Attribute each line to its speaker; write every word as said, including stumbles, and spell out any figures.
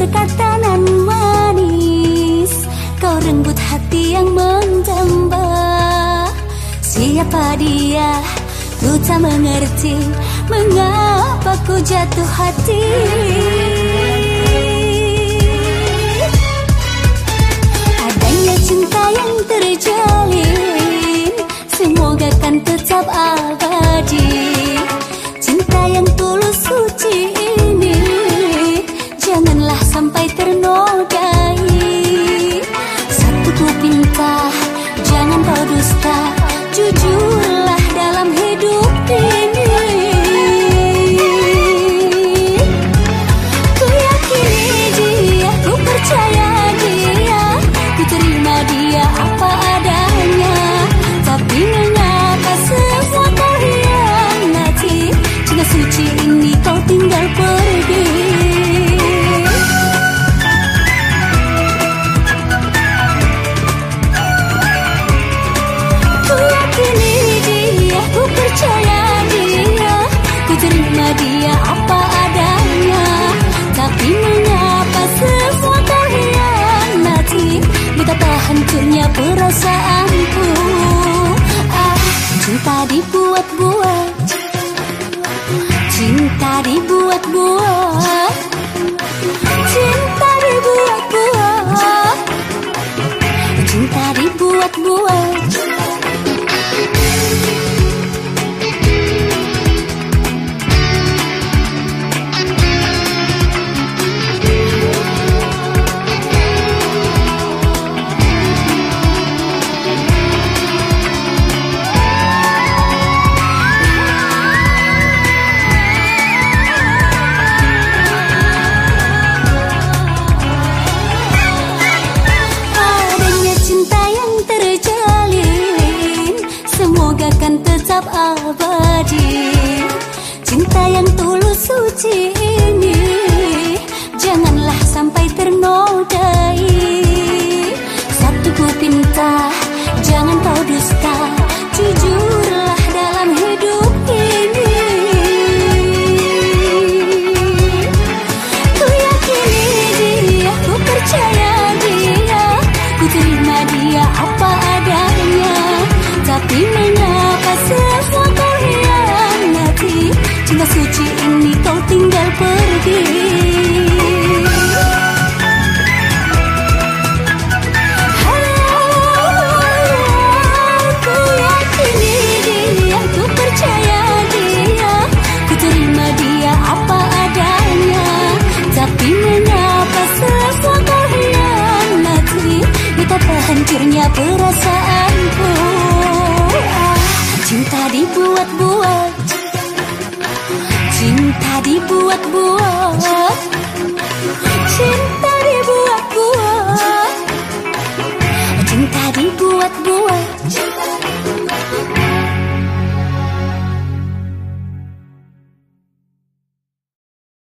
Speaker 1: berkata nan manis, kau renggut hati yang menjambah. Siapa dia? Ku tak mengerti mengapa ku jatuh hati. Adanya cinta yang terjalin, semoga kan tetap abadi. Cinta yang tulus suci ini, janganlah sampai ternodai. Satu ku pinta, jangan kau dusta, jujurlah dalam hidup ini. Ku yakini dia, ku percaya dia, ku terima dia apa adanya. Tapi mengapa semua kau hianati? Cinta suci ini kau tinggal pergi. Dia apa adanya, tapi mengapa semua kau hianati? Betapa hancurnya perasaanku. Ah, cinta dibuat-buat, cinta dibuat-buat, cinta dibuat-buat, cinta dibuat-buat. Kan tetap abadi. Cinta yang tulus suci ini, janganlah sampai ternodai. Satu ku pinta, jangan kau dusta, jujurlah dalam hidup ini. Ku yakini dia, ku percaya dia, ku terima dia apa adanya. Tapi mengapa semua kau hianati? Cinta suci ini kau tinggal pergi. Ku yakini dia, ku percaya dia, ku terima dia apa adanya. Tapi mengapa semua kau hianati? Betapa hancurnya perasaanku. Cinta dibuat-buat, cinta dibuat-buat.